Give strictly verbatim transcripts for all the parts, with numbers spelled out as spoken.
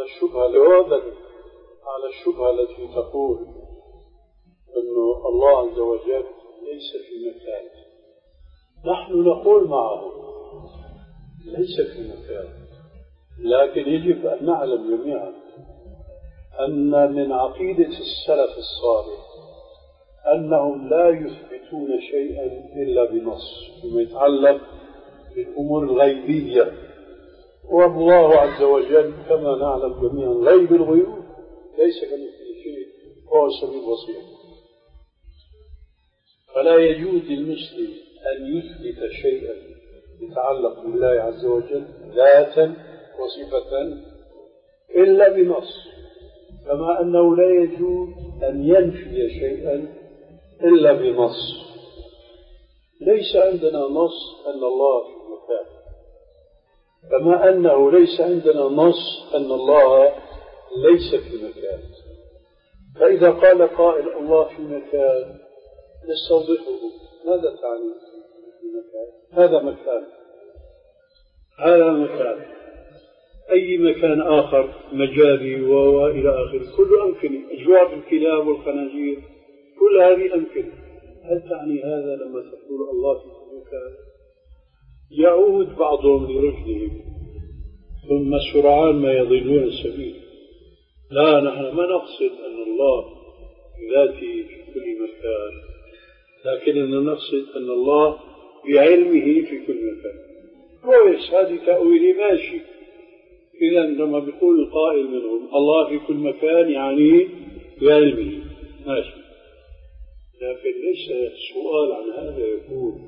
على الشبهة جوابا على الشبهة التي تقول أن الله عز وجل ليس في مكان، نحن نقول معه ليس في مكان، لكن يجب أن نعلم جميعا أن من عقيدة السلف الصالح أنهم لا يثبتون شيئا إلا بنص فيما يتعلق بالأمور الغيبية. والله عز وجل كما نعلم جميعا غيب الغيوب ليس كمثله شيء وهو السميع البصير. فلا يجوز للمسلم أن يثبت شيئا يتعلق بالله عز وجل ذاتا وصفة إلا بنص، كما أنه لا يجوز أن ينفي شيئا إلا بنص. ليس عندنا نص أن الله في مكان، كما أنه ليس عندنا نص أن الله ليس في مكان. فإذا قال قائل الله في مكان نستوضحه، ماذا تعني في مكان؟ هذا مكان، هذا مكان، أي مكان آخر مجاري وإلى آخره كل أمكنة، أجواف الكلاب والخنازير كل هذه أمكنة. هل تعني هذا لما تقول الله في مكان؟ يعود بعضهم لرشدهم ثم سرعان ما يضلون السبيل. لا، نحن ما نقصد أن الله بذاته في كل مكان، لكننا نقصد أن الله بعلمه في كل مكان. كويس، هذه تأويل ماشي. إذا لما بيقول القائل منهم الله في كل مكان يعني بعلمه ماشي، لكن ليس السؤال عن هذا يكون.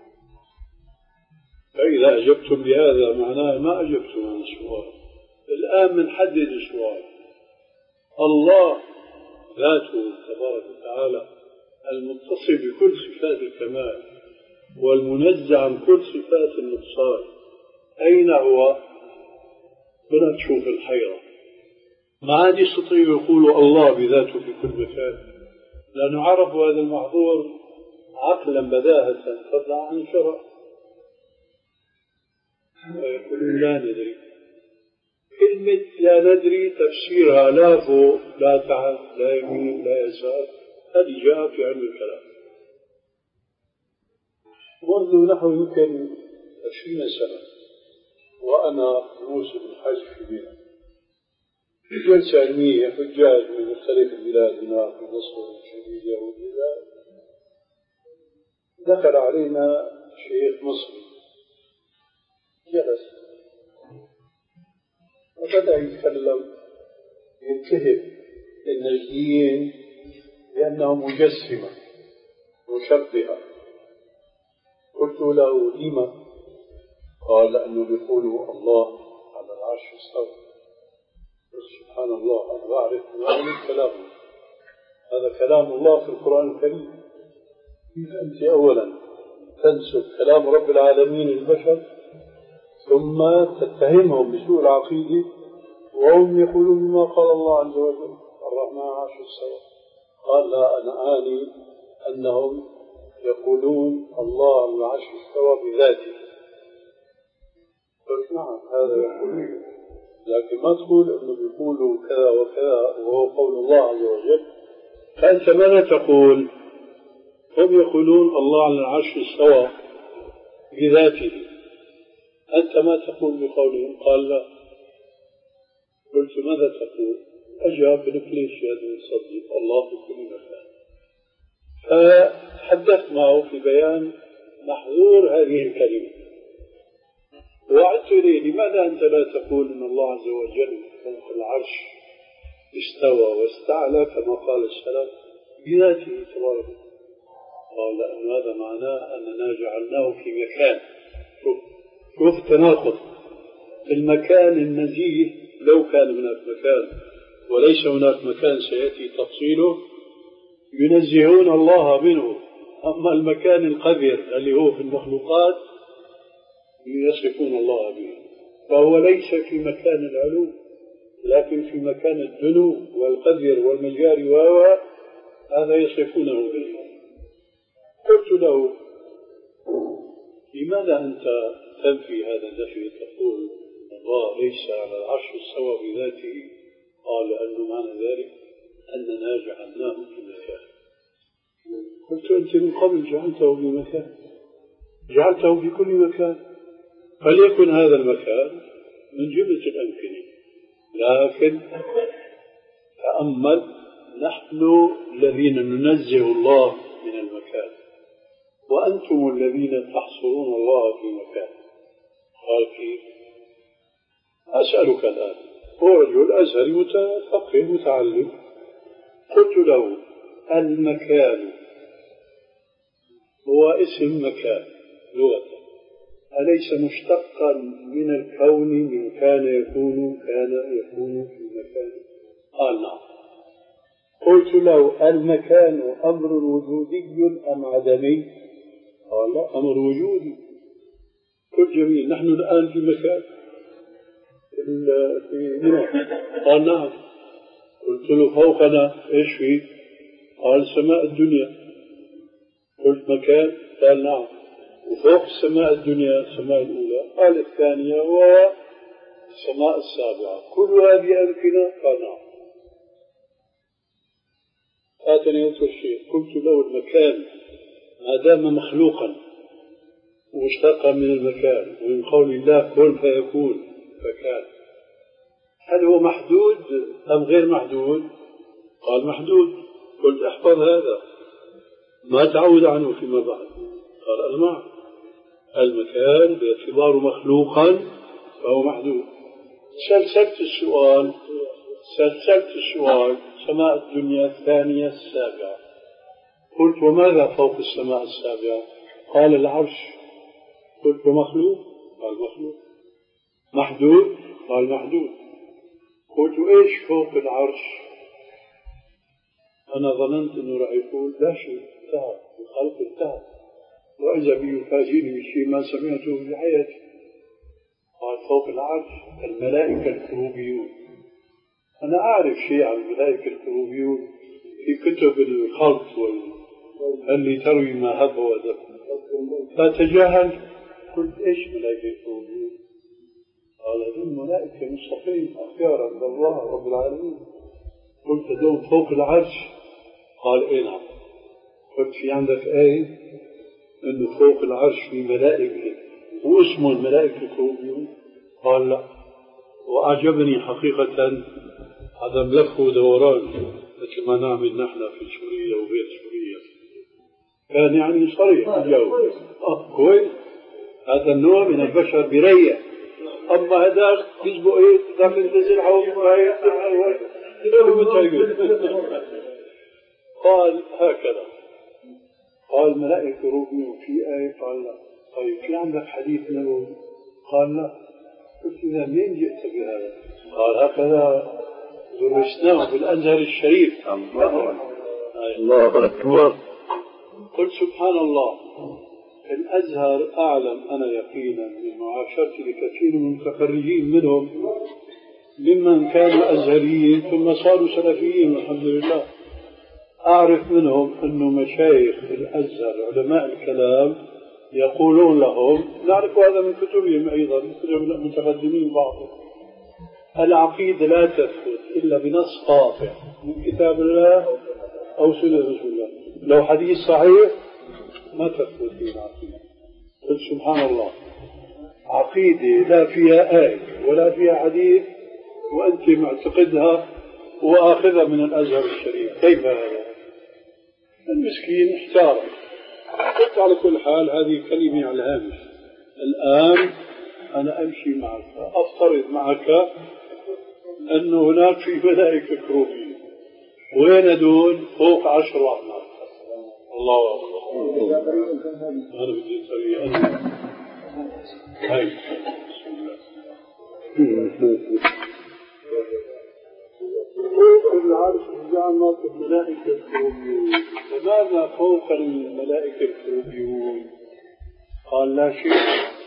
فإذا أجبتم بهذا معناه ما أجبتم عن السؤال. الآن بنحدد السؤال. الله ذاته تبارك وتعالى المتصف بكل صفات الكمال والمنزه عن كل صفات النقصان، أين هو؟ بدنا نشوف الحيرة. ما عاد يستطيع يقول الله بذاته في كل مكان، لأنه عرفوا هذا المحظور عقلا بداهة فضلا عن شرع. ويقولون لا ندري. كلمة لا ندري تفسيرها لا فوق لا تحت لا يمين لا يسار، هذه جاءت في علم الكلام منذ نحو يمكن عشرين سنة، وأنا في موسم الحج في منى في جلسة علمية حجاج من مختلف البلاد هنا في مصر والسعودية والبلاد. دخل علينا شيخ مصري جلس وبدأ يتكلم يتهم النجديين بأنهم مجسمة مشبهة. قلت له لما؟ قال لأنه بيقولوا الله على العرش استوى. سبحان الله، أنا بعرف ما كلامه، هذا كلام الله في القرآن الكريم. كيف أنت أولا تنسب كلام رب العالمين البشر ثم تتهمهم بسوء العقيدة وهم يقولون بما قال الله عز وجل الرحمن على العرش استوى؟ قال لا، أنا آني أنهم يقولون الله على العرش استوى بذاته. قلت نعم هذا يقولون، لكن ما تقول أنه بيقولوا كذا وكذا وهو قول الله عز وجل. فأنت ماذا تقول؟ هم يقولون الله على العرش استوى بذاته، أنت ما تقول بقولهم؟ قال لا. قلت ماذا تقول؟ أجاب بنفليش هذا يصدق الله في كل مكان. فحدثت معه في بيان محظور هذه الكلمة، وعدت إليه لماذا أنت لا تقول أن الله عز وجل فوق العرش استوى واستعلى كما قال السلف بذاته تبارك؟ قال لأن هذا معناه أننا جعلناه في مكان. شوف شوف تناقض. المكان النزيه لو كان هناك مكان وليس هناك مكان سيأتي تفصيله ينزهون الله منه، أما المكان القذر اللي هو في المخلوقات يصفون الله به، فهو ليس في مكان العلو لكن في مكان الدنو والقذر والمجاري وهو هذا يصفونه به. قلت له لماذا أنت تنفي هذا النفي؟ تقول الله ليس على العرش استوى بذاته، قال لأنه معنى ذلك أننا جعلناه في مكان. قلت أنت من قبل جعلته في مكان، جعلته في كل مكان، فليكن هذا المكان من جملة الأمكنة. لكن تأمل، نحن الذين ننزه الله من المكان، وأنتم الذين تحصرون الله في مكان. قال كيف؟ أسألك الآن، هو رجل أزهري متفقه متعلم، قلت له المكان هو اسم مكان لغة، أليس مشتقا من الكون، من كان يكون كان يكون في مكان؟ قال نعم. قلت له المكان أمر وجودي أم عدمي؟ قال لا، أمر وجودي. قلت جميل، نحن الآن في مكان في منى. قال نعم. قلت له فوقنا إيش فيه؟ قال سماء الدنيا. قلت مكان؟ قال نعم. وفوق السماء الدنيا السماء الأولى؟ قال الثانية والسماء السابعة، كل هذه أمكنة؟ قال نعم. آتني أنت الشيء. قلت له المكان ما دام مخلوقا ومشتقا من المكان، ومن قول الله كن فيكون فكان، هل هو محدود أم غير محدود؟ قال محدود. قلت احفظ هذا ما تعود عنه فيما بعد. قال المعنى المكان باعتباره مخلوقا فهو محدود. سلسلت السؤال سلسلت السؤال سماء الدنيا الثانية السابعة. قلت وماذا فوق السماء السابعة؟ قال العرش. قلت مخلوق؟ قال مخلوق. محدود؟ قال محدود. قلت ايش فوق العرش؟ انا ظننت انه راح يقول لا شيء، انتهى الخلق انتهى، واذا بي يفاجئني بشيء ما سمعته في حياتي. قال فوق العرش الملائكة الكروبيون. انا اعرف شيء عن الملائكة الكروبيون في كتب الخلق اللي تروي ما هب ودب، فتجاهل. قلت ايش ملائكة الكروبيون؟ قال هذول ملائكة مصطفين أخيار عند الله رب العالمين. قلت هذول فوق العرش؟ قال اي نعم. قلت في عندك آية انه فوق العرش في ملائكة واسمه الملائكة الكروبيون؟ قال لا. وأعجبني حقيقة عدم لف ودوران مثل ما نعمل نحن في سوريا وغير سوريا، كان يعني صريح الجو. اه كويس، هذا النوع من البشر بريح. أما هذا يسبق إيه داخل تنزل حوض مراية قال هكذا. قال ملائكة روبيون في آية؟ قال لا. طيب في عندك حديث نبوي؟ قال لا. قلت إذا منين جئت بهذا؟ قال هكذا درسناه في الأزهر الشريف. الله أكبر. قلت سبحان الله، الأزهر أعلم أنا يقينا من معاشرتي لكثير من المتخرجين منهم ممن كانوا أزهريين ثم صاروا سلفيين الحمد لله. أعرف منهم أنه مشايخ الأزهر علماء الكلام يقولون لهم، نعرف هذا من كتبهم أيضا، من كتب المتقدمين بعضهم، العقيدة لا تثبت إلا بنص قاطع من كتاب الله أو سنة رسول الله. لو حديث صحيح ما تثبت فيه العقيدة. قلت سبحان الله، عقيدة لا فيها آية ولا فيها حديث وأنت معتقدها وآخذها من الأزهر الشريف، كيف هذا؟ المسكين احتار. قلت على كل حال هذه كلمة على الهامش. الآن أنا أمشي معك، أفترض معك أن هناك في ملائكة كروبيين، وين دول؟ فوق عشر وأعمار. الله أكبر. أنا بدي أسوي أنا هاي فوق العرش جعلنا الملائكة الكروبيون. فماذا فوق الملائكة الكروبيون؟ قال لا شيء.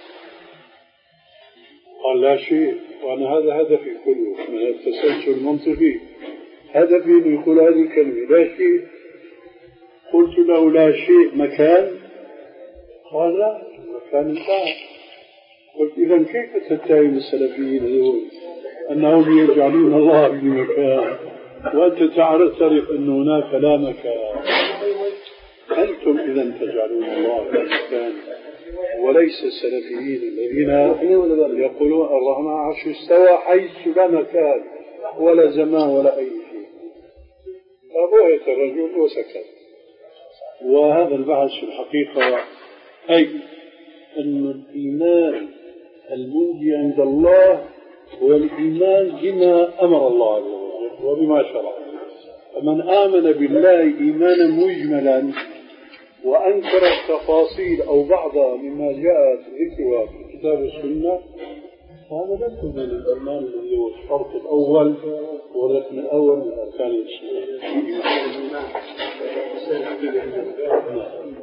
قال لا شيء. وأنا هذا هدفي كله من التسلسل المنطقي، هدفي أن يقول هذه الكلمة لا شيء. قلت له لا شيء مكان؟ قال لا، المكان انتهى. قلت إذا كيف تتهم السلفيين هذول أنهم يجعلون الله في مكان وأنت تعرف أن هناك لا مكان؟ أنتم إذا تجعلون الله في مكان وليس السلفيين الذين يقولون الرحمن عرش استوى حيث لا مكان ولا زمان ولا أي شيء. فبعث الرجل وسكت. وهذا البحث في الحقيقة أي أن الإيمان المنجي عند الله هو الإيمان بما أمر الله عز وجل وبما شرع. فمن آمن بالله إيمانا مجملا وأنكر التفاصيل أو بعضها مما جاءت ذكرها في كتاب السنة هذا ليس من الإيمان الذي هو الشرط الأول والركن الأول من أركان الإسلام.